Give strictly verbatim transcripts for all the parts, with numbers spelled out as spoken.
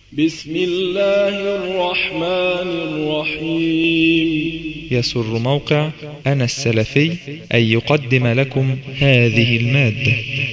بسم الله الرحمن الرحيم. يسر موقع أنا السلفي أن يقدم لكم هذه المادة.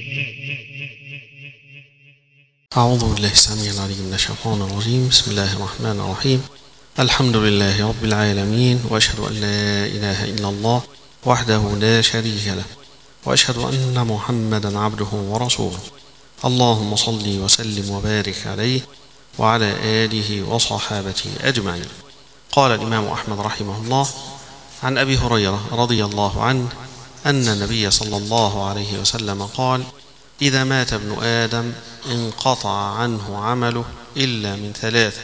أعوذ بالله السميع العليم من الشيطان الرجيم. بسم الله الرحمن الرحيم. الحمد لله رب العالمين، وأشهد أن لا إله إلا الله وحده لا شريك له، وأشهد أن محمدا عبده ورسوله. اللهم صل وسلم وبارك عليه وعلى آله وصحابته أجمعين. قال الإمام أحمد رحمه الله عن أبي هريرة رضي الله عنه أن النبي صلى الله عليه وسلم قال: إذا مات ابن آدم انقطع عنه عمله إلا من ثلاثة،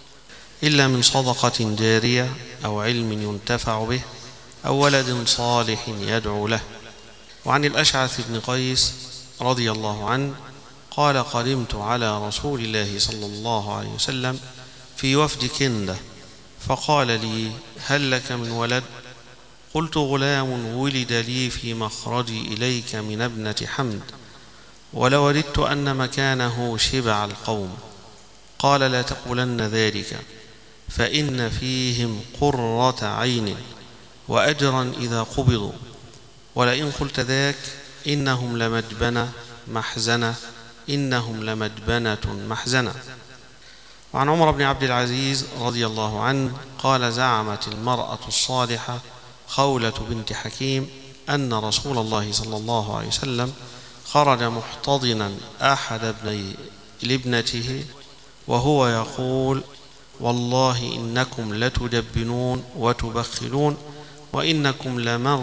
إلا من صدقة جارية أو علم ينتفع به أو ولد صالح يدعو له. وعن الأشعث بن قيس رضي الله عنه قال: قدمت على رسول الله صلى الله عليه وسلم في وفد كندة، فقال لي: هل لك من ولد؟ قلت: غلام ولد لي في مخرجي إليك من ابنة حمد، ولوددت أن مكانه شبع القوم. قال: لا تقولن ذلك، فإن فيهم قرة عين وأجرا إذا قبضوا، ولئن قلت ذاك إنهم لمدبنة محزنة إنهم لمدبنة محزنة. وعن عمر بن عبد العزيز رضي الله عنه قال: زعمت المرأة الصالحة خولة بنت حكيم أن رسول الله صلى الله عليه وسلم خرج محتضنا أحد ابني لابنته وهو يقول: والله إنكم لتدبنون وتبخلون، وإنكم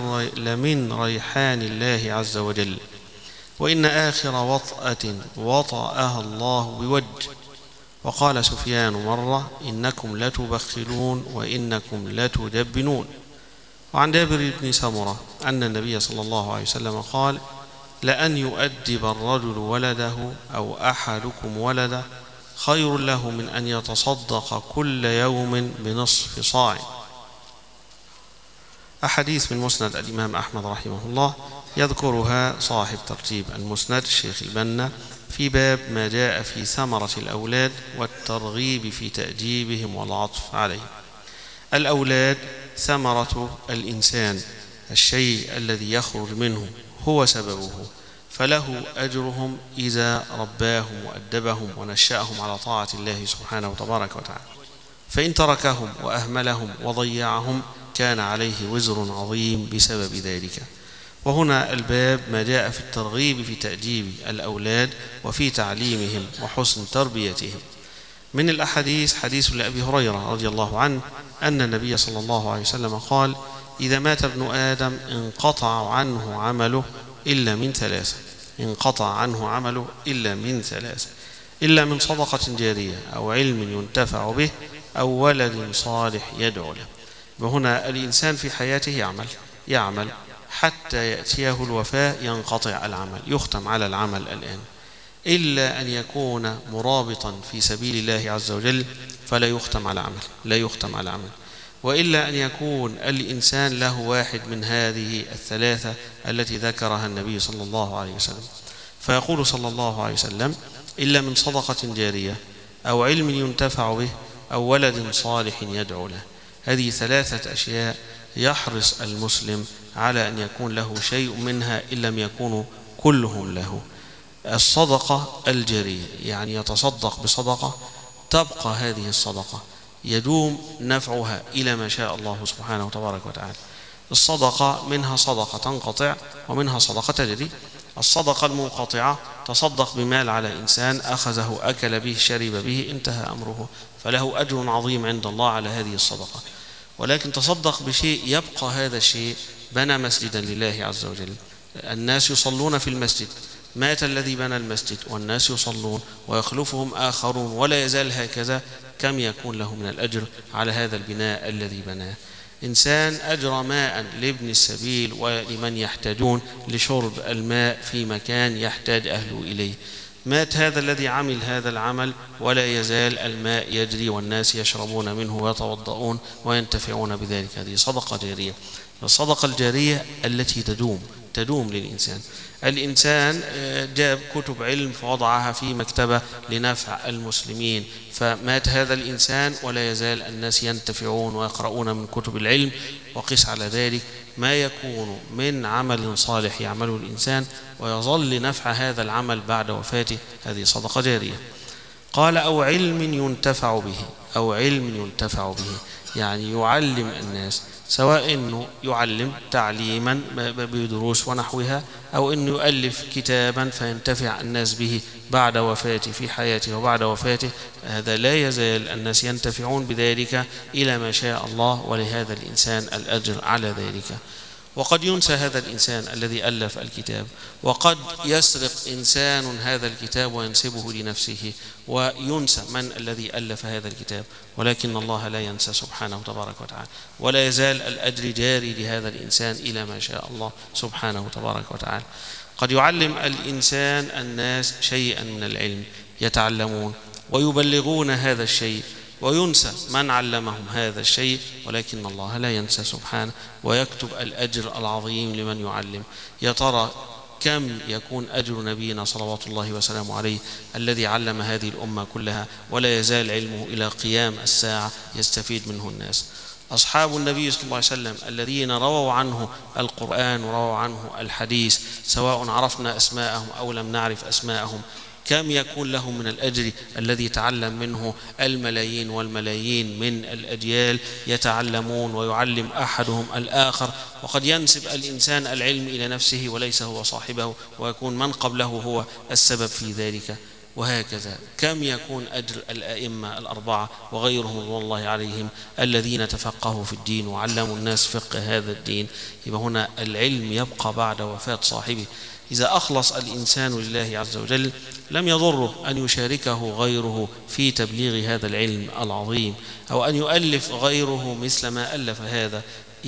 لمن ريحان الله عز وجل، وإن آخر وطأة وطأها الله بوجه. وقال سفيان مرة: إنكم لتبخلون وإنكم لتدبنون. وعن جابر بن سمرة أن النبي صلى الله عليه وسلم قال: لأن يؤدب الرجل ولده أو أحدكم ولده خير له من أن يتصدق كل يوم بنصف صاع. أحاديث من مسند الإمام أحمد رحمه الله يذكرها صاحب ترتيب المسند الشيخ البنا في باب ما جاء في ثمرة الأولاد والترغيب في تأديبهم والعطف عليه. الأولاد ثمرة الإنسان، الشيء الذي يخرج منه هو سببه، فله أجرهم إذا رباهم وأدبهم ونشأهم على طاعة الله سبحانه وتبارك وتعالى. فإن تركهم وأهملهم وضيعهم كان عليه وزر عظيم بسبب ذلك. وهنا الباب ما جاء في الترغيب في تأديب الأولاد وفي تعليمهم وحسن تربيتهم. من الأحاديث حديث لأبي هريرة رضي الله عنه أن النبي صلى الله عليه وسلم قال: إذا مات ابن آدم انقطع عنه عمله إلا من ثلاثة، انقطع عنه عمله إلا من ثلاثة، إلا من صدقة جارية أو علم ينتفع به أو ولد صالح يدعو له. وهنا الإنسان في حياته يعمل يعمل حتى يأتيه الوفاة ينقطع العمل، يختم على العمل الآن، إلا أن يكون مرابطا في سبيل الله عز وجل فلا يختم على عمل لا يختم على عمل وإلا أن يكون الإنسان له واحد من هذه الثلاثة التي ذكرها النبي صلى الله عليه وسلم. فيقول صلى الله عليه وسلم: إلا من صدقة جارية أو علم ينتفع به أو ولد صالح يدعو له. هذه ثلاثة أشياء يحرص المسلم على أن يكون له شيء منها إن لم يكونوا كلهم له. الصدقة الجارية يعني يتصدق بصدقة تبقى هذه الصدقة يدوم نفعها إلى ما شاء الله سبحانه وتبارك وتعالى. الصدقة منها صدقة تنقطع ومنها صدقة تجري. الصدقة المنقطعة تصدق بمال على إنسان أخذه أكل به شرب به انتهى أمره، فله أجر عظيم عند الله على هذه الصدقة. ولكن تصدق بشيء يبقى هذا الشيء، بنى مسجدا لله عز وجل، الناس يصلون في المسجد، مات الذي بنى المسجد والناس يصلون ويخلفهم آخرون ولا يزال هكذا، كم يكون له من الأجر على هذا البناء الذي بناه؟ إنسان أجرى ماء لابن السبيل ولمن يحتاجون لشرب الماء في مكان يحتاج أهله إليه، مات هذا الذي عمل هذا العمل ولا يزال الماء يجري والناس يشربون منه ويتوضؤون وينتفعون بذلك. هذه صدقة جارية. الصدقة الجارية التي تدوم تدوم للإنسان. الإنسان جاب كتب علم فوضعها في مكتبة لنفع المسلمين، فمات هذا الإنسان ولا يزال الناس ينتفعون ويقرؤون من كتب العلم. وقس على ذلك ما يكون من عمل صالح يعمله الإنسان ويظل نفع هذا العمل بعد وفاته، هذه صدقة جارية. قال أو علم ينتفع به، أو علم ينتفع به يعني يعلم الناس، سواء أنه يعلم تعليما بدروس ونحوها، أو أنه يؤلف كتابا فينتفع الناس به بعد وفاته في حياته وبعد وفاته، هذا لا يزال الناس ينتفعون بذلك إلى ما شاء الله، ولهذا الإنسان الأجر على ذلك. وقد ينسى هذا الإنسان الذي ألف الكتاب، وقد يسرق إنسان هذا الكتاب وينسبه لنفسه وينسى من الذي ألف هذا الكتاب، ولكن الله لا ينسى سبحانه تبارك وتعالى، ولا يزال الأجر جاري لهذا الإنسان إلى ما شاء الله سبحانه تبارك وتعالى. قد يعلم الإنسان الناس شيئا من العلم يتعلمون ويبلغون هذا الشيء، وينسى من علمهم هذا الشيء، ولكن الله لا ينسى سبحانه ويكتب الأجر العظيم لمن يعلم. يا ترى كم يكون أجر نبينا صلوات الله وسلامه عليه الذي علم هذه الأمة كلها، ولا يزال علمه إلى قيام الساعة يستفيد منه الناس. أصحاب النبي صلى الله عليه وسلم الذين رووا عنه القرآن ورووا عنه الحديث، سواء عرفنا أسماءهم أو لم نعرف أسماءهم، كم يكون لهم من الأجر الذي تعلم منه الملايين والملايين من الأجيال يتعلمون ويعلم أحدهم الآخر. وقد ينسب الإنسان العلم إلى نفسه وليس هو صاحبه، ويكون من قبله هو السبب في ذلك. وهكذا كم يكون أجر الأئمة الأربعة وغيرهم رضوان الله عليهم الذين تفقهوا في الدين وعلموا الناس فقه هذا الدين. يبقى هنا العلم يبقى بعد وفاة صاحبه. إذا أخلص الإنسان لله عز وجل لم يضره أن يشاركه غيره في تبليغ هذا العلم العظيم، أو أن يؤلف غيره مثل ما ألف هذا،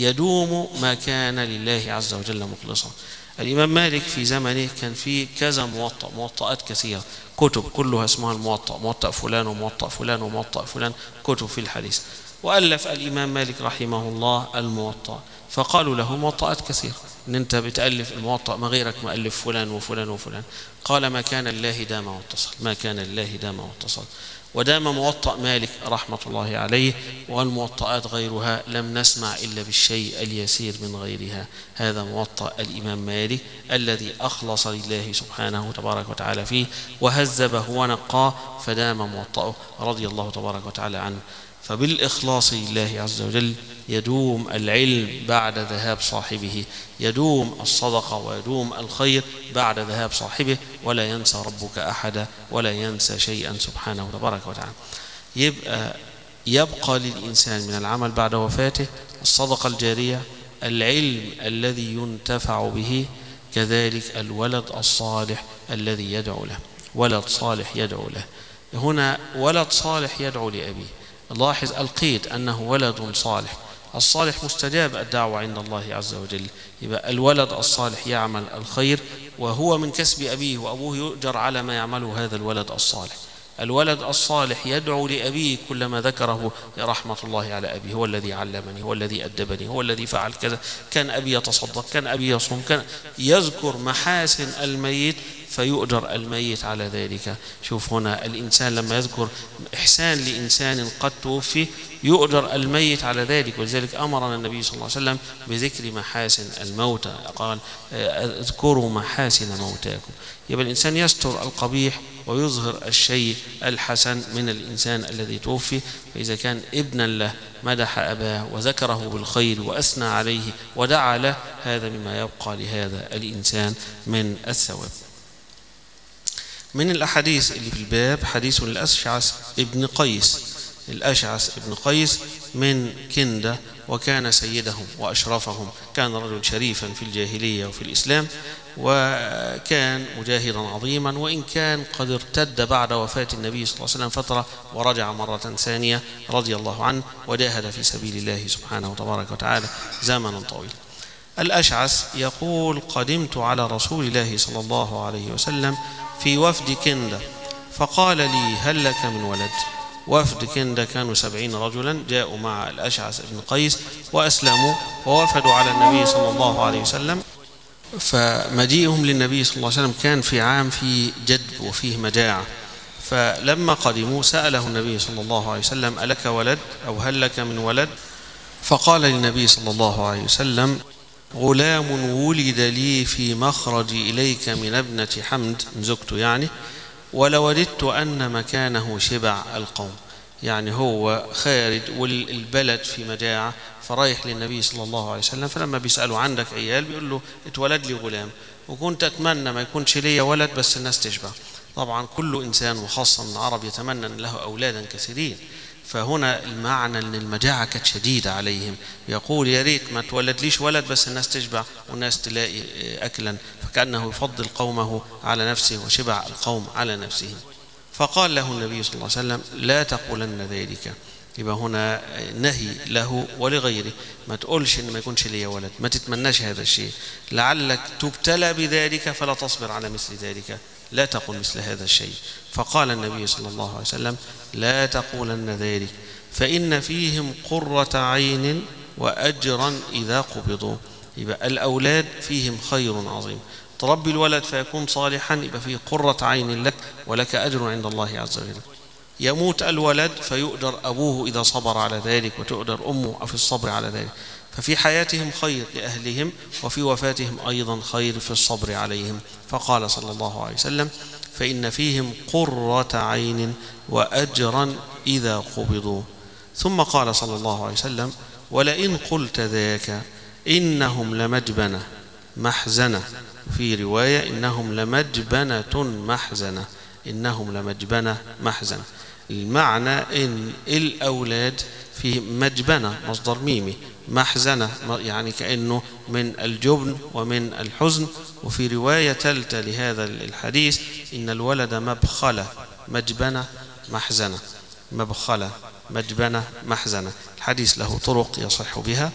يدوم ما كان لله عز وجل مخلصا. الإمام مالك في زمنه كان فيه كذا موطأ، موطئات كثيرة، كتب كلها اسمها الموطأ، موطأ فلان وموطأ فلان وموطأ فلان، كتب في الحديث. وألف الإمام مالك رحمه الله الموطأ، فقالوا له موطئات كثيرة، إن أنت بتألف الموطأ ما غيرك مؤلف فلان وفلان وفلان. قال ما كان الله دام واتصل، ما كان الله دام واتصل. ودام موطأ مالك رحمة الله عليه، والموطئات غيرها لم نسمع إلا بالشيء اليسير من غيرها. هذا موطأ الإمام مالك الذي أخلص لله سبحانه تبارك وتعالى فيه وهذبه ونقاه، فدام موطأه رضي الله تبارك وتعالى عنه. فبالإخلاص لله عز وجل يدوم العلم بعد ذهاب صاحبه، يدوم الصدقة ويدوم الخير بعد ذهاب صاحبه، ولا ينسى ربك أحدا ولا ينسى شيئا سبحانه تبارك وتعالى. يبقى يبقى للإنسان من العمل بعد وفاته الصدقة الجارية، العلم الذي ينتفع به، كذلك الولد الصالح الذي يدعو له، ولد صالح يدعو له. هنا ولد صالح يدعو لأبيه، لاحظ القيد أنه ولد صالح، الصالح مستجاب الدعوة عند الله عز وجل. يبقى الولد الصالح يعمل الخير وهو من كسب أبيه، وأبوه يؤجر على ما يعمله هذا الولد الصالح. الولد الصالح يدعو لأبيه كلما ذكره يا رحمة الله على أبي، هو الذي علمني، هو الذي أدبني، هو الذي فعل كذا، كان أبي يتصدق، كان أبي يصوم، كان يذكر محاسن الميت فيؤجر الميت على ذلك. شوف هنا الإنسان لما يذكر إحسان لإنسان قد توفي يؤجر الميت على ذلك. ولذلك أمرنا النبي صلى الله عليه وسلم بذكر محاسن الموتى، قال اذكروا محاسن موتاكم. يبقى الإنسان يستر القبيح ويظهر الشيء الحسن من الإنسان الذي توفي. فإذا كان ابنا له مدح أباه وذكره بالخير وأثنى عليه ودعا له، هذا مما يبقى لهذا الإنسان من الثواب. من الأحاديث اللي في الباب حديث الأشعث ابن قيس. الأشعث ابن قيس من كندة، وكان سيدهم وأشرفهم، كان رجل شريفا في الجاهلية وفي الإسلام، وكان مجاهدا عظيما، وإن كان قد ارتد بعد وفاة النبي صلى الله عليه وسلم فترة ورجع مرة ثانية رضي الله عنه، وجاهد في سبيل الله سبحانه وتبارك وتعالى زمنا طويلا. الأشعث يقول قدمت على رسول الله صلى الله عليه وسلم في وفد كندة، فقال لي هل لك من ولد؟ وفد كندة كانوا سبعين رجلا جاءوا مع الأشعث بن قيس وأسلموا ووفدوا على النبي صلى الله عليه وسلم، فمجيئهم للنبي صلى الله عليه وسلم كان في عام فيه جدب وفيه مجاعة، فلما قدموا سأله النبي صلى الله عليه وسلم: ألك ولد أو هل لك من ولد؟ فقال للنبي صلى الله عليه وسلم: غلام ولد لي في مخرجي إليك من ابنة حمد، زوجته يعني، ولوددت أن مكانه شبع القوم. يعني هو خارج والبلد في مجاعة، فرايح للنبي صلى الله عليه وسلم، فلما بيسأله عندك عيال بيقول له اتولد لي غلام، وكنت أتمنى ما يكونش لي ولد بس الناس تشبع. طبعا كل إنسان وخاصة من العرب يتمنى أن له أولادا كثيرين، فهنا المعنى أن المجاعة كانت شديدة عليهم، يقول يا ريت ما تولد ليش ولد بس الناس تشبع والناس تلاقي أكلا، فكأنه يفضل قومه على نفسه وشبع القوم على نفسه. فقال له النبي صلى الله عليه وسلم: لا تقولن ذلك. يبقى هنا نهي له ولغيره، ما تقولش إن ما يكونش لي ولد، ما تتمناش هذا الشيء، لعلك تبتلى بذلك فلا تصبر على مثل ذلك، لا تقل مثل هذا الشيء. فقال النبي صلى الله عليه وسلم: لا تقولن ذلك فإن فيهم قرة عين وأجرا إذا قبضوا. يبقى الأولاد فيهم خير عظيم، تربي الولد فيكون صالحا يبقى فيه قرة عين لك ولك أجر عند الله عز وجل. يموت الولد فيؤجر أبوه إذا صبر على ذلك، وتؤجر أمه في الصبر على ذلك، ففي حياتهم خير لأهلهم وفي وفاتهم أيضا خير في الصبر عليهم. فقال صلى الله عليه وسلم: فإن فيهم قرة عين وأجرا إذا قبضوا. ثم قال صلى الله عليه وسلم: ولئن قلت ذاك إنهم لمجبنة محزنة، في رواية إنهم لمجبنة محزنة، إنهم لمجبنة محزنة. المعنى إن الأولاد في مجبنة مصدر ميمي، محزنة يعني كأنه من الجبن ومن الحزن. وفي رواية ثالثة لهذا الحديث: إن الولد مبخلة مجبنة محزنة، مبخلة مجبنة محزنة. الحديث له طرق يصح بها،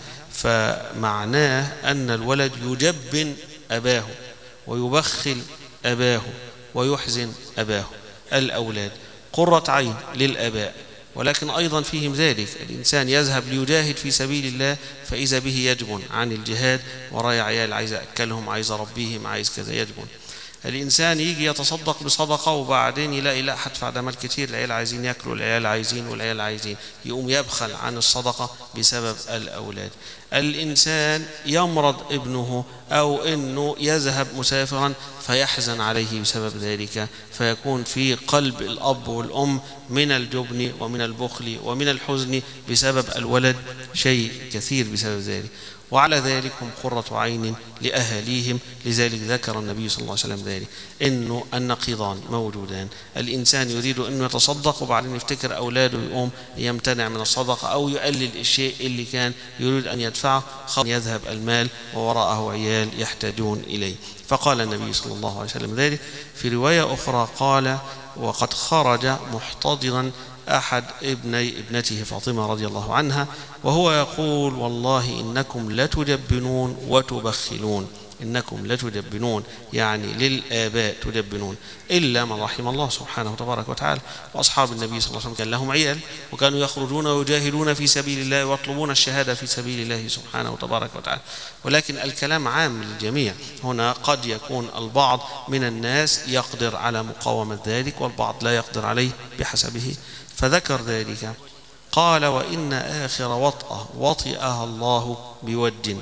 فمعناه أن الولد يجبن أباه ويبخل أباه ويحزن أباه. الأولاد قرة عين للآباء، ولكن أيضا فيهم ذلك، الإنسان يذهب ليجاهد في سبيل الله فإذا به يجبن عن الجهاد، وراي عيال عايز أكلهم، عايز أربيهم، عايز كذا، يجبن. الإنسان يجي يتصدق بصدقة وبعدين يلاقي لا هدفع ده مال كتير، العيال عايزين يأكلوا، العيال عايزين والعيال عايزين، يقوم يبخل عن الصدقة بسبب الأولاد. الإنسان يمرض ابنه أو أنه يذهب مسافرا فيحزن عليه بسبب ذلك، فيكون في قلب الأب والأم من الجبن ومن البخل ومن الحزن بسبب الولد شيء كثير بسبب ذلك، وعلى ذلك هم قرة عين لأهاليهم. لذلك ذكر النبي صلى الله عليه وسلم ذلك، إنه النقيضان موجودان، الإنسان يريد أن يتصدق وبعدين يفتكر أولاده يقوم يمتنع من الصدقة أو يقلل الشيء اللي كان يريد أن يدفعه، خاف يذهب المال ووراءه عيال يحتاجون إليه. فقال النبي صلى الله عليه وسلم ذلك. في رواية أخرى قال: وقد خرج محتضرا أحد ابني ابنته فاطمة رضي الله عنها وهو يقول: والله إنكم لتجبنون وتبخلون، إنكم لتجبنون يعني للآباء تجبنون، إلا من رحم الله سبحانه وتبارك وتعالى. وأصحاب النبي صلى الله عليه وسلم كان لهم عيال وكانوا يخرجون ويجاهدون في سبيل الله ويطلبون الشهادة في سبيل الله سبحانه وتبارك وتعالى، ولكن الكلام عام للجميع. هنا قد يكون البعض من الناس يقدر على مقاومة ذلك والبعض لا يقدر عليه بحسبه، فذكر ذلك. قال: وإن آخر وطأة وطئها الله بود.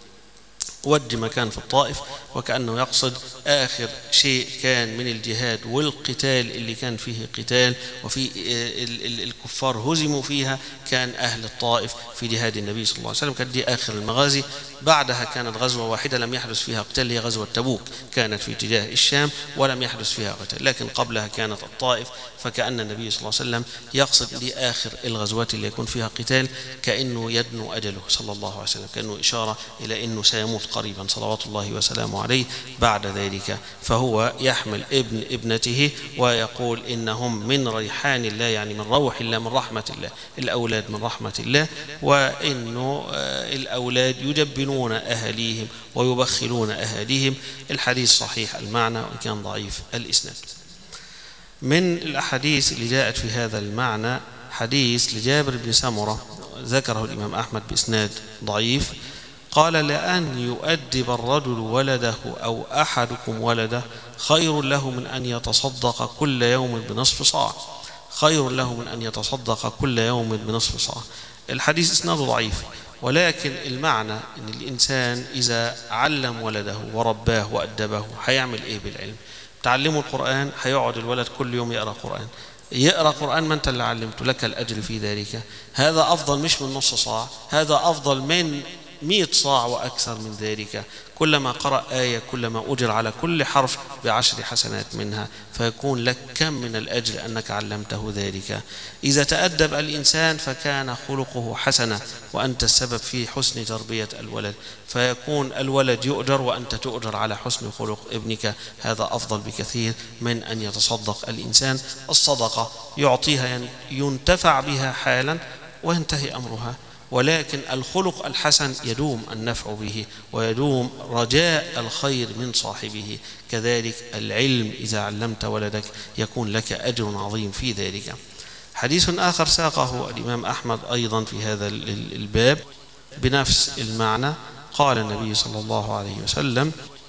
ود مكان في الطائف، وكأنه يقصد آخر شيء كان من الجهاد والقتال اللي كان فيه قتال وفي الكفار هزموا فيها، كان أهل الطائف في جهاد النبي صلى الله عليه وسلم. كانت دي آخر المغازي، بعدها كانت غزوة واحدة لم يحدث فيها قتال، هي غزوة تبوك، كانت في اتجاه الشام ولم يحدث فيها قتال، لكن قبلها كانت الطائف. فكأن النبي صلى الله عليه وسلم يقصد لآخر الغزوات اللي يكون فيها قتال كأنه يدنو أجله صلى الله عليه وسلم، كأنه إشارة إلى أنه سيموت قريبا صلوات الله وسلامه عليه بعد ذلك. فهو يحمل ابن ابنته ويقول إنهم من ريحان الله، يعني من روح الله، من رحمة الله، الأولاد من رحمة الله، وإنه الأولاد يجبنون أهاليهم ويبخلون أهاليهم. الحديث صحيح المعنى وإن كان ضعيف الإسناد. من الأحاديث اللي جاءت في هذا المعنى حديث لجابر بن سمرة ذكره الإمام أحمد بإسناد ضعيف. قال لأن يؤدب الرجل ولده أو أحدكم ولده خير له من أن يتصدق كل يوم بنصف صاع خير له من أن يتصدق كل يوم بنصف صاع. الحديث إسناده ضعيف، ولكن المعنى أن الإنسان إذا علم ولده ورباه وأدبه هيعمل إيه بالعلم؟ تعلمه القرآن، هيقعد الولد كل يوم يقرأ قرآن، يقرأ قرآن ما أنت اللي علمته، لك الأجر في ذلك. هذا أفضل مش من نص صاع، هذا أفضل من مئة صاع وأكثر من ذلك. كلما قرأ آية كلما أجر على كل حرف بعشر حسنات منها، فيكون لك كم من الأجر أنك علمته ذلك. إذا تأدب الإنسان فكان خلقه حسنة وأنت السبب في حسن تربية الولد، فيكون الولد يؤجر وأنت تؤجر على حسن خلق ابنك. هذا أفضل بكثير من أن يتصدق الإنسان. الصدقة يعطيها ينتفع بها حالا وينتهي أمرها، ولكن الخلق الحسن يدوم النفع به ويدوم رجاء الخير من صاحبه. كذلك العلم إذا علمت ولدك يكون لك أجر عظيم في ذلك. حديث آخر ساقه الإمام أحمد أيضا في هذا الباب بنفس المعنى. قال النبي صلى الله عليه وسلم: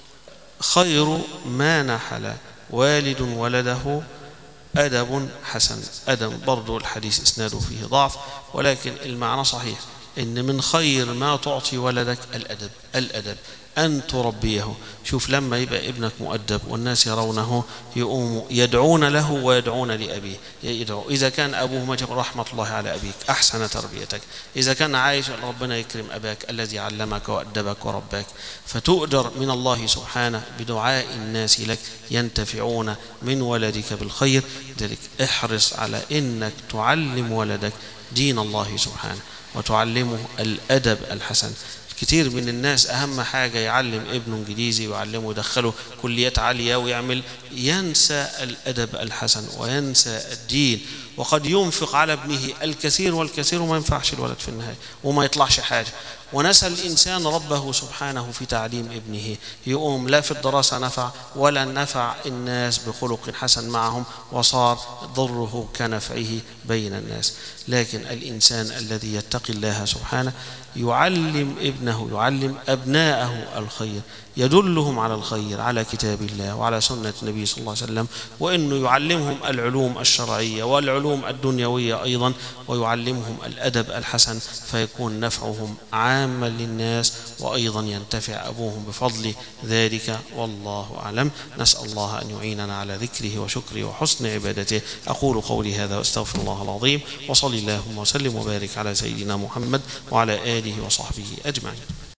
خير ما نحل والد ولده أدب حسن. أدب برضو الحديث إسناده فيه ضعف، ولكن المعنى صحيح، إن من خير ما تعطي ولدك الأدب. الأدب أن تربيه. شوف لما يبقى ابنك مؤدب والناس يرونه يقوموا يدعون له ويدعون لأبيه، يدعو. إذا كان أبوه مجب رحمة الله على أبيك أحسن تربيتك، إذا كان عايش ربنا يكرم أباك الذي علمك وأدبك ورباك، فتؤجر من الله سبحانه بدعاء الناس لك ينتفعون من ولدك بالخير. ذلك احرص على إنك تعلم ولدك دين الله سبحانه وتعلمه الأدب الحسن. كتير من الناس أهم حاجة يعلم ابنه إنجليزي ويعلمه يدخله كليات عالية ويعمل، ينسى الأدب الحسن وينسى الدين، وقد ينفق على ابنه الكثير والكثير وما ينفعش الولد في النهاية وما يطلعش حاجة. ونسى الإنسان ربه سبحانه في تعليم ابنه، يقوم لا في الدراسة نفع ولا نفع الناس بخلق حسن معهم، وصار ضره كنفعه بين الناس. لكن الإنسان الذي يتقي الله سبحانه يعلم ابنه يعلم أبناءه الخير، يدلهم على الخير، على كتاب الله وعلى سنة النبي صلى الله عليه وسلم، وإنه يعلمهم العلوم الشرعية والعلوم الدنيوية أيضا، ويعلمهم الأدب الحسن، فيكون نفعهم عاما للناس، وأيضا ينتفع أبوهم بفضل ذلك. والله أعلم. نسأل الله أن يعيننا على ذكره وشكره وحسن عبادته. أقول قولي هذا واستغفر الله العظيم، وصلي اللهم وسلم وبارك على سيدنا محمد وعلى آله وصحبه أجمعين.